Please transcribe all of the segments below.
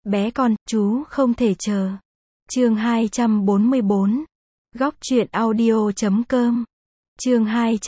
Bé con, chú không thể chờ. Chương 244. Góc truyện audio.com. Chương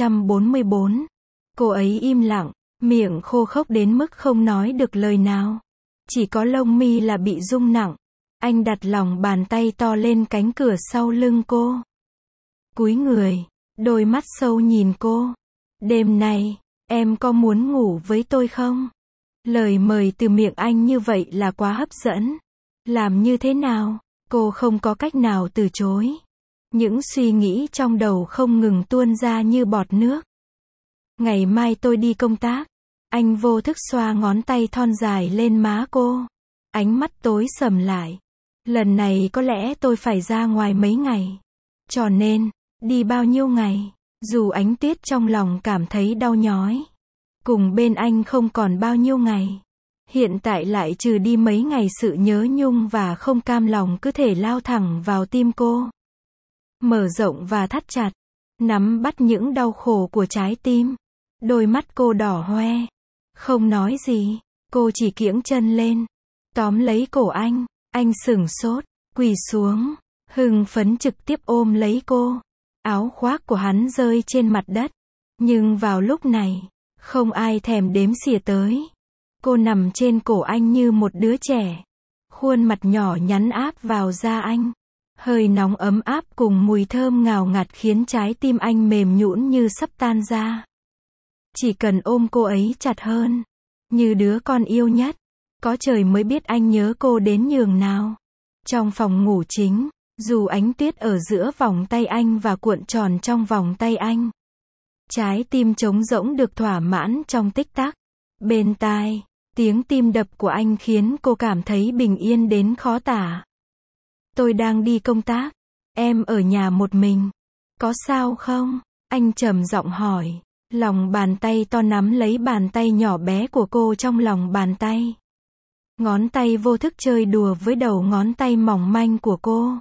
244. Cô ấy im lặng, miệng khô khốc đến mức không nói được lời nào. Chỉ có lông mi là bị rung nặng. Anh đặt lòng bàn tay to lên cánh cửa sau lưng cô. Cúi người, đôi mắt sâu nhìn cô. Đêm nay, em có muốn ngủ với tôi không? Lời mời từ miệng anh như vậy là quá hấp dẫn. Làm như thế nào? Cô không có cách nào từ chối. Những suy nghĩ trong đầu không ngừng tuôn ra như bọt nước. Ngày mai tôi đi công tác. Anh vô thức xoa ngón tay thon dài lên má cô. Ánh mắt tối sầm lại. Lần này có lẽ tôi phải ra ngoài mấy ngày. Cho nên, đi bao nhiêu ngày? Dù Ánh Tuyết trong lòng cảm thấy đau nhói. Cùng bên anh không còn bao nhiêu ngày. Hiện tại lại trừ đi mấy ngày, sự nhớ nhung và không cam lòng cứ thể lao thẳng vào tim cô. Mở rộng và thắt chặt. Nắm bắt những đau khổ của trái tim. Đôi mắt cô đỏ hoe. Không nói gì. Cô chỉ kiễng chân lên. Tóm lấy cổ anh. Anh sửng sốt. Quỳ xuống. Hưng phấn trực tiếp ôm lấy cô. Áo khoác của hắn rơi trên mặt đất. Nhưng vào lúc này, không ai thèm đếm xỉa tới. Cô nằm trên cổ anh như một đứa trẻ. Khuôn mặt nhỏ nhắn áp vào da anh. Hơi nóng ấm áp cùng mùi thơm ngào ngạt khiến trái tim anh mềm nhũn như sắp tan ra. Chỉ cần ôm cô ấy chặt hơn. Như đứa con yêu nhất. Có trời mới biết anh nhớ cô đến nhường nào. Trong phòng ngủ chính, dù Ánh Tuyết ở giữa vòng tay anh và cuộn tròn trong vòng tay anh. Trái tim trống rỗng được thỏa mãn trong tích tắc. Bên tai, tiếng tim đập của anh khiến cô cảm thấy bình yên đến khó tả. Tôi đang đi công tác. Em ở nhà một mình. Có sao không? Anh trầm giọng hỏi. Lòng bàn tay to nắm lấy bàn tay nhỏ bé của cô trong lòng bàn tay. Ngón tay vô thức chơi đùa với đầu ngón tay mỏng manh của cô.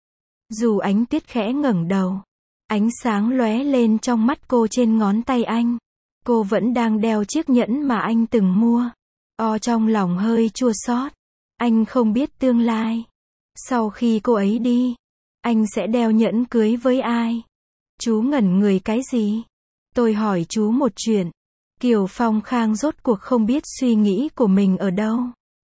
Dù Ánh Tuyết khẽ ngẩng đầu. Ánh sáng lóe lên trong mắt cô trên ngón tay anh. Cô vẫn đang đeo chiếc nhẫn mà anh từng mua. Trong lòng hơi chua xót. Anh không biết tương lai. Sau khi cô ấy đi, anh sẽ đeo nhẫn cưới với ai? Chú ngẩn người cái gì? Tôi hỏi chú một chuyện. Kiều Phong Khang rốt cuộc không biết suy nghĩ của mình ở đâu.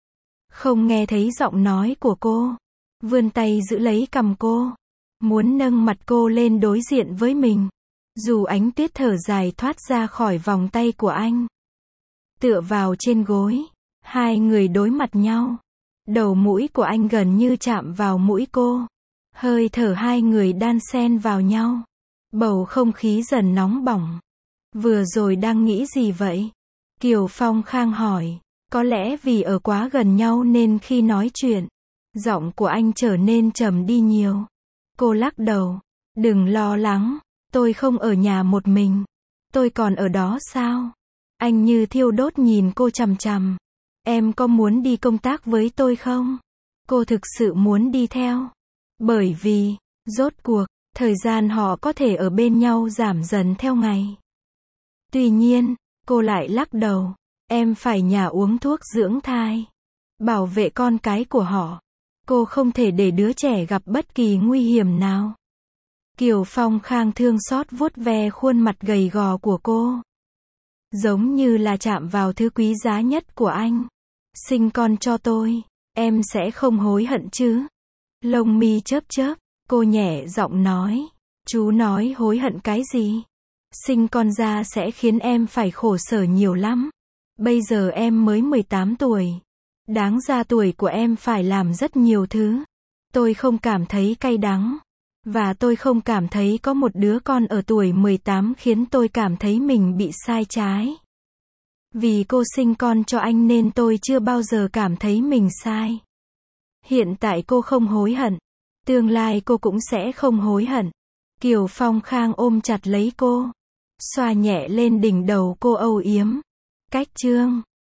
Không nghe thấy giọng nói của cô. Vươn tay giữ lấy cằm cô. Muốn nâng mặt cô lên đối diện với mình. Dù Ánh Tuyết thở dài thoát ra khỏi vòng tay của anh. Tựa vào trên gối. Hai người đối mặt nhau. Đầu mũi của anh gần như chạm vào mũi cô. Hơi thở hai người đan xen vào nhau. Bầu không khí dần nóng bỏng. Vừa rồi đang nghĩ gì vậy? Kiều Phong Khang hỏi. Có lẽ vì ở quá gần nhau nên khi nói chuyện, giọng của anh trở nên trầm đi nhiều. Cô lắc đầu. Đừng lo lắng. Tôi không ở nhà một mình. Tôi còn ở đó sao? Anh như thiêu đốt nhìn cô chằm chằm. Em có muốn đi công tác với tôi không? Cô thực sự muốn đi theo. Bởi vì, rốt cuộc, thời gian họ có thể ở bên nhau giảm dần theo ngày. Tuy nhiên, cô lại lắc đầu. Em phải nhà uống thuốc dưỡng thai. Bảo vệ con cái của họ. Cô không thể để đứa trẻ gặp bất kỳ nguy hiểm nào. Kiều Phong Khang thương xót vuốt ve khuôn mặt gầy gò của cô. Giống như là chạm vào thứ quý giá nhất của anh. Sinh con cho tôi. Em sẽ không hối hận chứ? Lông mi chớp chớp. Cô nhẹ giọng nói. Chú nói hối hận cái gì? Sinh con ra sẽ khiến em phải khổ sở nhiều lắm. Bây giờ em mới 18 tuổi. Đáng ra tuổi của em phải làm rất nhiều thứ. Tôi không cảm thấy cay đắng. Và tôi không cảm thấy có một đứa con ở tuổi 18 khiến tôi cảm thấy mình bị sai trái. Vì cô sinh con cho anh nên tôi chưa bao giờ cảm thấy mình sai. Hiện tại cô không hối hận. Tương lai cô cũng sẽ không hối hận. Kiều Phong Khang ôm chặt lấy cô. Xoa nhẹ lên đỉnh đầu cô âu yếm. Cách chương